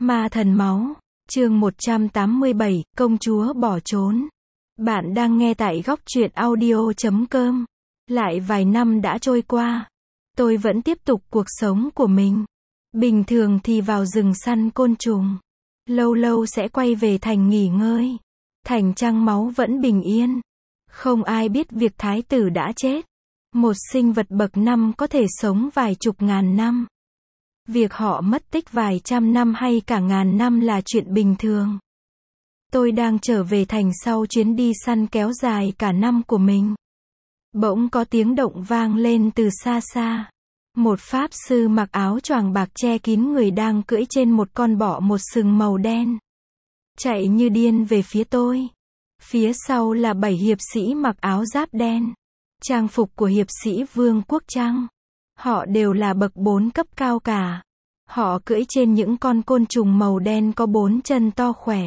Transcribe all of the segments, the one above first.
Ma thần máu, chương 187, công chúa bỏ trốn. Bạn đang nghe tại góc truyện audio.com. Lại vài năm đã trôi qua, tôi vẫn tiếp tục cuộc sống của mình. Bình thường thì vào rừng săn côn trùng, lâu lâu sẽ quay về thành nghỉ ngơi. Thành trăng máu vẫn bình yên. Không ai biết việc thái tử đã chết. Một sinh vật bậc 5 có thể sống vài chục ngàn năm. Việc họ mất tích vài trăm năm hay cả ngàn năm là chuyện bình thường. Tôi đang trở về thành sau chuyến đi săn kéo dài cả năm của mình. Bỗng có tiếng động vang lên từ xa xa. Một pháp sư mặc áo choàng bạc che kín người đang cưỡi trên một con bọ một sừng màu đen. Chạy như điên về phía tôi. Phía sau là 7 hiệp sĩ mặc áo giáp đen. Trang phục của hiệp sĩ Vương quốc Trăng. Họ đều là bậc 4 cấp cao cả. Họ cưỡi trên những con côn trùng màu đen có 4 chân to khỏe.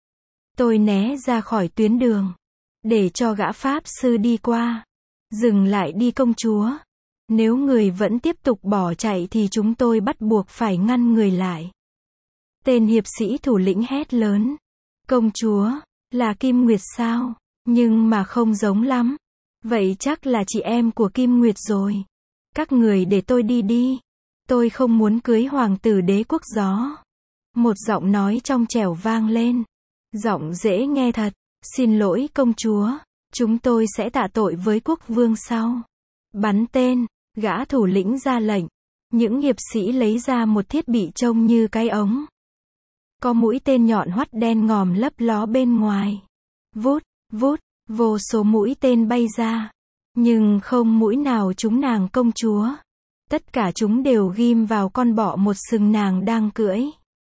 Tôi né ra khỏi tuyến đường, để cho gã pháp sư đi qua. Dừng lại đi công chúa. Nếu người vẫn tiếp tục bỏ chạy thì chúng tôi bắt buộc phải ngăn người lại. Tên hiệp sĩ thủ lĩnh hét lớn. Công chúa, là Kim Nguyệt sao? Nhưng mà không giống lắm. Vậy chắc là chị em của Kim Nguyệt rồi. Các người để tôi đi đi. Tôi không muốn cưới hoàng tử đế quốc gió. Một giọng nói trong trẻo vang lên. Giọng dễ nghe thật. Xin lỗi công chúa. Chúng tôi sẽ tạ tội với quốc vương sau. Bắn tên. Gã thủ lĩnh ra lệnh. Những hiệp sĩ lấy ra một thiết bị trông như cái ống. Có mũi tên nhọn hoắt đen ngòm lấp ló bên ngoài. Vút, vút, vô số mũi tên bay ra. Nhưng không mũi nào trúng nàng công chúa. Tất cả chúng đều ghim vào con bọ một sừng nàng đang cưỡi.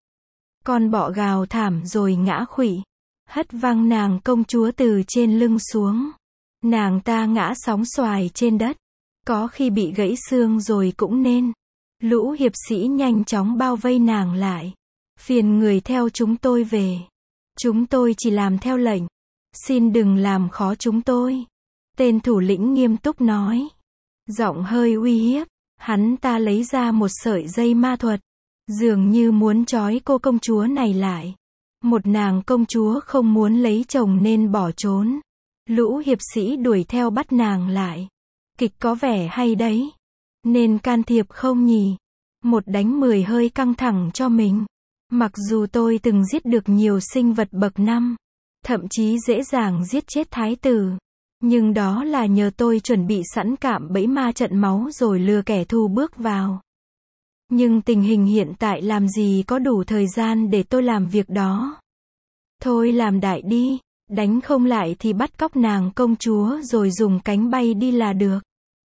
Con bọ gào thảm rồi ngã khuỵu. Hất văng nàng công chúa từ trên lưng xuống. Nàng ta ngã sóng xoài trên đất. Có khi bị gãy xương rồi cũng nên. Lũ hiệp sĩ nhanh chóng bao vây nàng lại. Phiền người theo chúng tôi về. Chúng tôi chỉ làm theo lệnh. Xin đừng làm khó chúng tôi. Tên thủ lĩnh nghiêm túc nói. Giọng hơi uy hiếp. Hắn ta lấy ra một sợi dây ma thuật. Dường như muốn trói cô công chúa này lại. Một nàng công chúa không muốn lấy chồng nên bỏ trốn. Lũ hiệp sĩ đuổi theo bắt nàng lại. Kịch có vẻ hay đấy. Nên can thiệp không nhỉ? Một đánh 10 hơi căng thẳng cho mình. Mặc dù tôi từng giết được nhiều sinh vật bậc 5. Thậm chí dễ dàng giết chết thái tử. Nhưng đó là nhờ tôi chuẩn bị sẵn cạm bẫy ma trận máu rồi lừa kẻ thù bước vào. Nhưng tình hình hiện tại làm gì có đủ thời gian để tôi làm việc đó. Thôi làm đại đi, đánh không lại thì bắt cóc nàng công chúa rồi dùng cánh bay đi là được.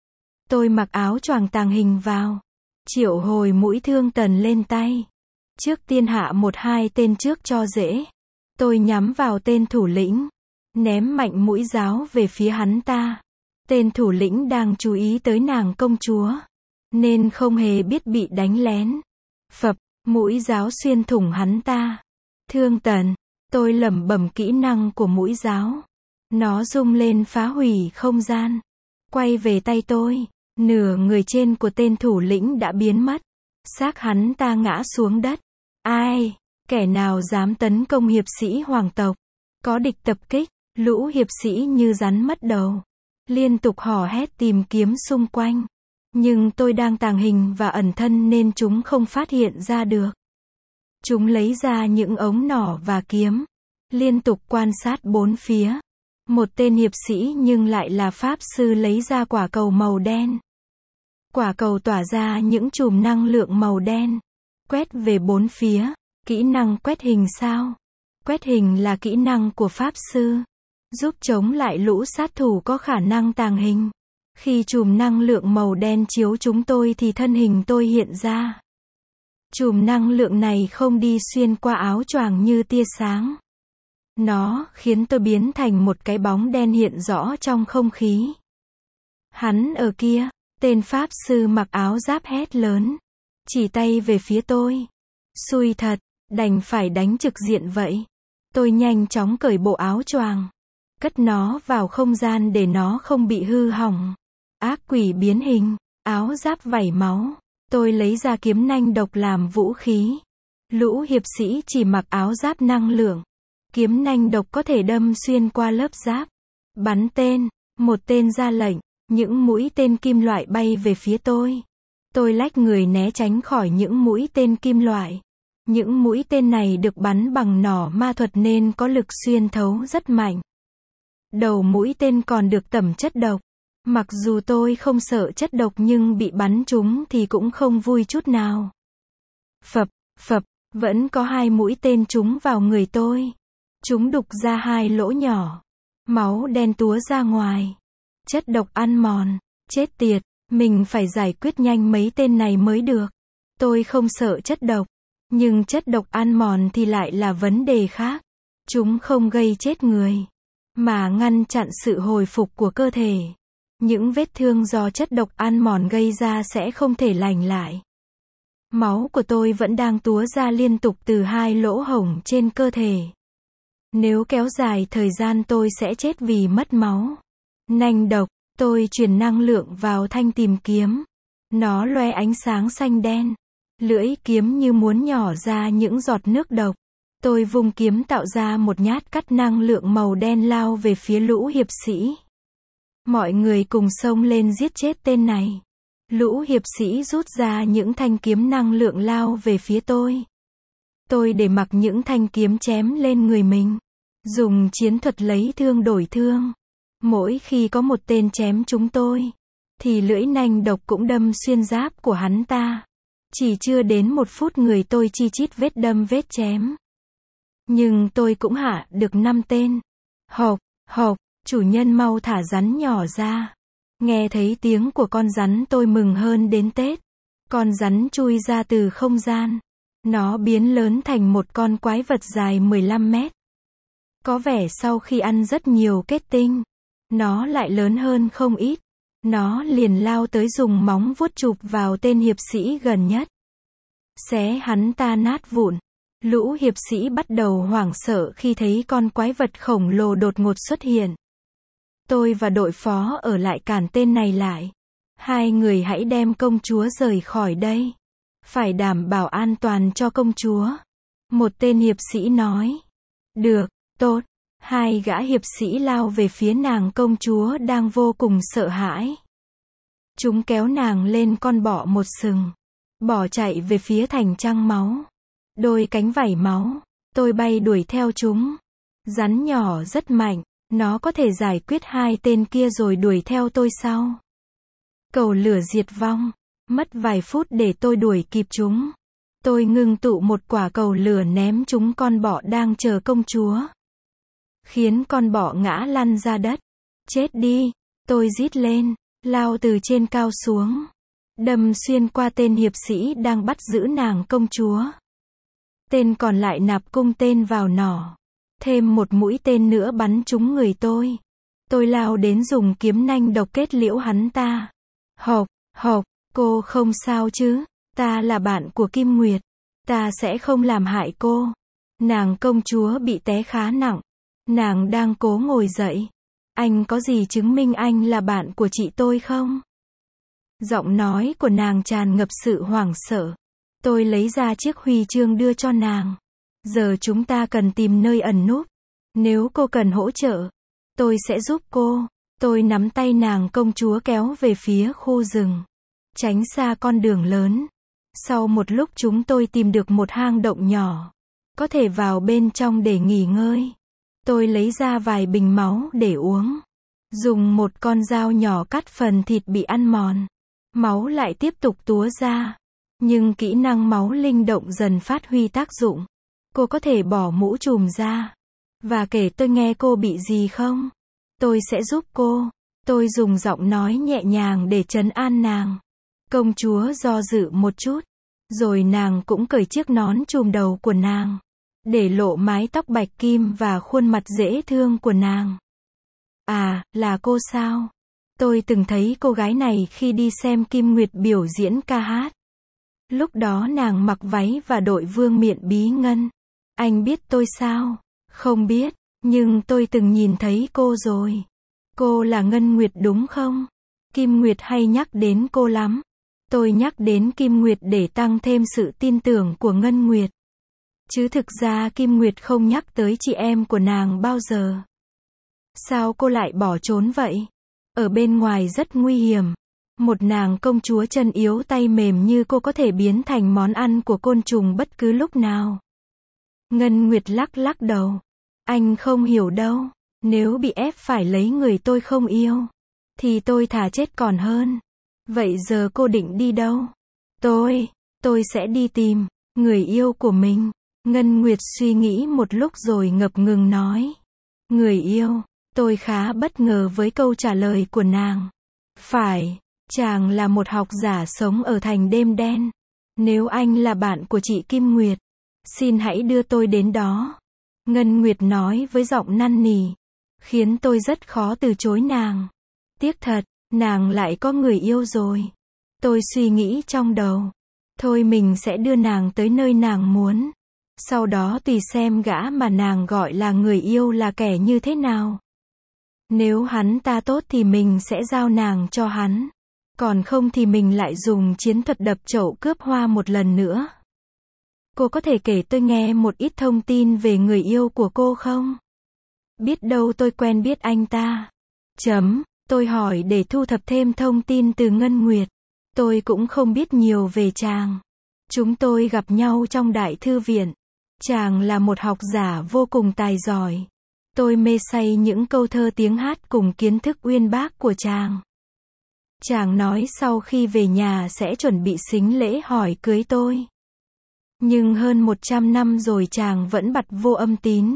Tôi mặc áo choàng tàng hình vào. Triệu hồi mũi thương tần lên tay. Trước tiên hạ 1-2 tên trước cho dễ. Tôi nhắm vào tên thủ lĩnh. Ném mạnh mũi giáo về phía hắn ta. Tên thủ lĩnh đang chú ý tới nàng công chúa. Nên không hề biết bị đánh lén. Phập, mũi giáo xuyên thủng hắn ta. Thương tần, tôi lẩm bẩm kỹ năng của mũi giáo. Nó rung lên phá hủy không gian. Quay về tay tôi. Nửa người trên của tên thủ lĩnh đã biến mất. Xác hắn ta ngã xuống đất. Ai? Kẻ nào dám tấn công hiệp sĩ hoàng tộc? Có địch tập kích. Lũ hiệp sĩ như rắn mất đầu. Liên tục hò hét tìm kiếm xung quanh. Nhưng tôi đang tàng hình và ẩn thân nên chúng không phát hiện ra được. Chúng lấy ra những ống nỏ và kiếm. Liên tục quan sát bốn phía. Một tên hiệp sĩ nhưng lại là pháp sư lấy ra quả cầu màu đen. Quả cầu tỏa ra những chùm năng lượng màu đen. Quét về bốn phía. Kỹ năng quét hình sao? Quét hình là kỹ năng của pháp sư. Giúp chống lại lũ sát thủ có khả năng tàng hình. Khi chùm năng lượng màu đen chiếu chúng tôi thì thân hình tôi hiện ra. Chùm năng lượng này không đi xuyên qua áo choàng như tia sáng. Nó khiến tôi biến thành một cái bóng đen hiện rõ trong không khí. Hắn ở kia, tên pháp sư mặc áo giáp hét lớn. Chỉ tay về phía tôi. Xui thật, đành phải đánh trực diện vậy. Tôi nhanh chóng cởi bộ áo choàng. Cất nó vào không gian để nó không bị hư hỏng. Ác quỷ biến hình, áo giáp vẩy máu. Tôi lấy ra kiếm nanh độc làm vũ khí. Lũ hiệp sĩ chỉ mặc áo giáp năng lượng. Kiếm nanh độc có thể đâm xuyên qua lớp giáp. Bắn tên. Một tên ra lệnh. Những mũi tên kim loại bay về phía tôi. Tôi lách người né tránh khỏi những mũi tên kim loại. Những mũi tên này được bắn bằng nỏ ma thuật nên có lực xuyên thấu rất mạnh. Đầu mũi tên còn được tẩm chất độc. Mặc dù tôi không sợ chất độc nhưng bị bắn trúng thì cũng không vui chút nào. Phập, phập, vẫn có 2 mũi tên trúng vào người tôi. Chúng đục ra 2 lỗ nhỏ. Máu đen túa ra ngoài. Chất độc ăn mòn. Chết tiệt, mình phải giải quyết nhanh mấy tên này mới được. Tôi không sợ chất độc. Nhưng chất độc ăn mòn thì lại là vấn đề khác. Chúng không gây chết người, mà ngăn chặn sự hồi phục của cơ thể. Những vết thương do chất độc ăn mòn gây ra sẽ không thể lành lại. Máu của tôi vẫn đang túa ra liên tục từ 2 lỗ hổng trên cơ thể. Nếu kéo dài thời gian tôi sẽ chết vì mất máu. Nanh độc, tôi truyền năng lượng vào thanh tìm kiếm. Nó loe ánh sáng xanh đen. Lưỡi kiếm như muốn nhỏ ra những giọt nước độc. Tôi vung kiếm tạo ra một nhát cắt năng lượng màu đen lao về phía lũ hiệp sĩ. Mọi người cùng xông lên giết chết tên này. Lũ hiệp sĩ rút ra những thanh kiếm năng lượng lao về phía tôi. Tôi để mặc những thanh kiếm chém lên người mình. Dùng chiến thuật lấy thương đổi thương. Mỗi khi có một tên chém chúng tôi, thì lưỡi nanh độc cũng đâm xuyên giáp của hắn ta. Chỉ chưa đến 1 phút người tôi chi chít vết đâm vết chém. Nhưng tôi cũng hạ được 5 tên. Hộc, hộc, chủ nhân mau thả rắn nhỏ ra. Nghe thấy tiếng của con rắn tôi mừng hơn đến Tết. Con rắn chui ra từ không gian. Nó biến lớn thành một con quái vật dài 15 mét. Có vẻ sau khi ăn rất nhiều kết tinh, nó lại lớn hơn không ít. Nó liền lao tới dùng móng vuốt chụp vào tên hiệp sĩ gần nhất. Xé hắn ta nát vụn. Lũ hiệp sĩ bắt đầu hoảng sợ khi thấy con quái vật khổng lồ đột ngột xuất hiện. Tôi và đội phó ở lại cản tên này lại. 2 người hãy đem công chúa rời khỏi đây. Phải đảm bảo an toàn cho công chúa. Một tên hiệp sĩ nói. Được, tốt. 2 gã hiệp sĩ lao về phía nàng công chúa đang vô cùng sợ hãi. Chúng kéo nàng lên con bọ một sừng. Bọ chạy về phía thành trăng máu. Đôi cánh vảy máu. Tôi bay đuổi theo chúng. Rắn nhỏ rất mạnh. Nó có thể giải quyết 2 tên kia rồi đuổi theo tôi sau. Cầu lửa diệt vong. Mất vài phút để tôi đuổi kịp chúng. Tôi ngưng tụ một quả cầu lửa ném trúng con bọ đang chờ công chúa. Khiến con bọ ngã lăn ra đất. Chết đi. Tôi rít lên. Lao từ trên cao xuống. Đâm xuyên qua tên hiệp sĩ đang bắt giữ nàng công chúa. Tên còn lại nạp cung tên vào nỏ. Thêm một mũi tên nữa bắn trúng người tôi. Tôi lao đến dùng kiếm nanh độc kết liễu hắn ta. Hộc, hộc, cô không sao chứ? Ta là bạn của Kim Nguyệt. Ta sẽ không làm hại cô. Nàng công chúa bị té khá nặng. Nàng đang cố ngồi dậy. Anh có gì chứng minh anh là bạn của chị tôi không? Giọng nói của nàng tràn ngập sự hoảng sợ. Tôi lấy ra chiếc huy chương đưa cho nàng. Giờ chúng ta cần tìm nơi ẩn núp. Nếu cô cần hỗ trợ, tôi sẽ giúp cô. Tôi nắm tay nàng công chúa kéo về phía khu rừng. Tránh xa con đường lớn. Sau một lúc chúng tôi tìm được một hang động nhỏ. Có thể vào bên trong để nghỉ ngơi. Tôi lấy ra vài bình máu để uống. Dùng một con dao nhỏ cắt phần thịt bị ăn mòn. Máu lại tiếp tục túa ra. Nhưng kỹ năng máu linh động dần phát huy tác dụng. Cô có thể bỏ mũ trùm ra. Và kể tôi nghe cô bị gì không? Tôi sẽ giúp cô. Tôi dùng giọng nói nhẹ nhàng để trấn an nàng. Công chúa do dự một chút. Rồi nàng cũng cởi chiếc nón trùm đầu của nàng. Để lộ mái tóc bạch kim và khuôn mặt dễ thương của nàng. À, là cô sao? Tôi từng thấy cô gái này khi đi xem Kim Nguyệt biểu diễn ca hát. Lúc đó nàng mặc váy và đội vương miện bí ngân. Anh biết tôi sao? Không biết, nhưng tôi từng nhìn thấy cô rồi. Cô là Ngân Nguyệt đúng không? Kim Nguyệt hay nhắc đến cô lắm. Tôi nhắc đến Kim Nguyệt để tăng thêm sự tin tưởng của Ngân Nguyệt. Chứ thực ra Kim Nguyệt không nhắc tới chị em của nàng bao giờ. Sao cô lại bỏ trốn vậy? Ở bên ngoài rất nguy hiểm. Một nàng công chúa chân yếu tay mềm như cô có thể biến thành món ăn của côn trùng bất cứ lúc nào. Ngân Nguyệt lắc lắc đầu. Anh không hiểu đâu. Nếu bị ép phải lấy người tôi không yêu, thì tôi thà chết còn hơn. Vậy giờ cô định đi đâu? Tôi sẽ đi tìm người yêu của mình. Ngân Nguyệt suy nghĩ một lúc rồi ngập ngừng nói. Người yêu? Tôi khá bất ngờ với câu trả lời của nàng. Phải, chàng là một học giả sống ở thành đêm đen. Nếu anh là bạn của chị Kim Nguyệt, xin hãy đưa tôi đến đó. Ngân Nguyệt nói với giọng năn nỉ, khiến tôi rất khó từ chối nàng. Tiếc thật, nàng lại có người yêu rồi. Tôi suy nghĩ trong đầu. Thôi mình sẽ đưa nàng tới nơi nàng muốn. Sau đó tùy xem gã mà nàng gọi là người yêu là kẻ như thế nào. Nếu hắn ta tốt thì mình sẽ giao nàng cho hắn. Còn không thì mình lại dùng chiến thuật đập chậu cướp hoa một lần nữa. Cô có thể kể tôi nghe một ít thông tin về người yêu của cô không? Biết đâu tôi quen biết anh ta. Tôi hỏi để thu thập thêm thông tin từ Ngân Nguyệt. Tôi cũng không biết nhiều về chàng. Chúng tôi gặp nhau trong đại thư viện. Chàng là một học giả vô cùng tài giỏi. Tôi mê say những câu thơ tiếng hát cùng kiến thức uyên bác của chàng. Chàng nói sau khi về nhà sẽ chuẩn bị sính lễ hỏi cưới tôi. Nhưng hơn 100 năm rồi chàng vẫn bặt vô âm tín.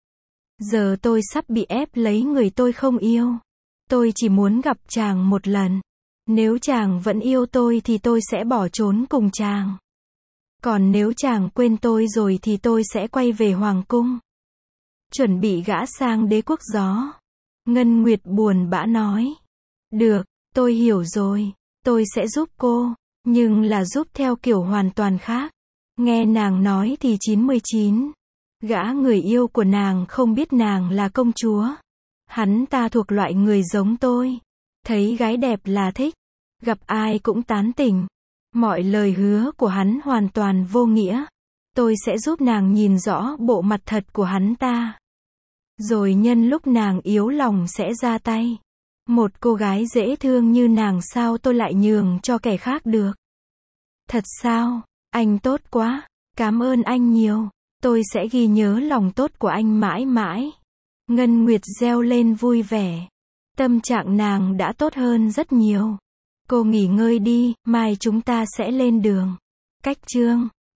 Giờ tôi sắp bị ép lấy người tôi không yêu. Tôi chỉ muốn gặp chàng một lần. Nếu chàng vẫn yêu tôi thì tôi sẽ bỏ trốn cùng chàng. Còn nếu chàng quên tôi rồi thì tôi sẽ quay về hoàng cung. Chuẩn bị gã sang đế quốc gió. Ngân Nguyệt buồn bã nói. Được, tôi hiểu rồi. Tôi sẽ giúp cô. Nhưng là giúp theo kiểu hoàn toàn khác. Nghe nàng nói thì 99. Gã người yêu của nàng không biết nàng là công chúa. Hắn ta thuộc loại người giống tôi. Thấy gái đẹp là thích. Gặp ai cũng tán tỉnh. Mọi lời hứa của hắn hoàn toàn vô nghĩa. Tôi sẽ giúp nàng nhìn rõ bộ mặt thật của hắn ta. Rồi nhân lúc nàng yếu lòng sẽ ra tay. Một cô gái dễ thương như nàng sao tôi lại nhường cho kẻ khác được? Thật sao? Anh tốt quá. Cảm ơn anh nhiều. Tôi sẽ ghi nhớ lòng tốt của anh mãi mãi. Ngân Nguyệt reo lên vui vẻ. Tâm trạng nàng đã tốt hơn rất nhiều. Cô nghỉ ngơi đi, mai chúng ta sẽ lên đường. Cách chương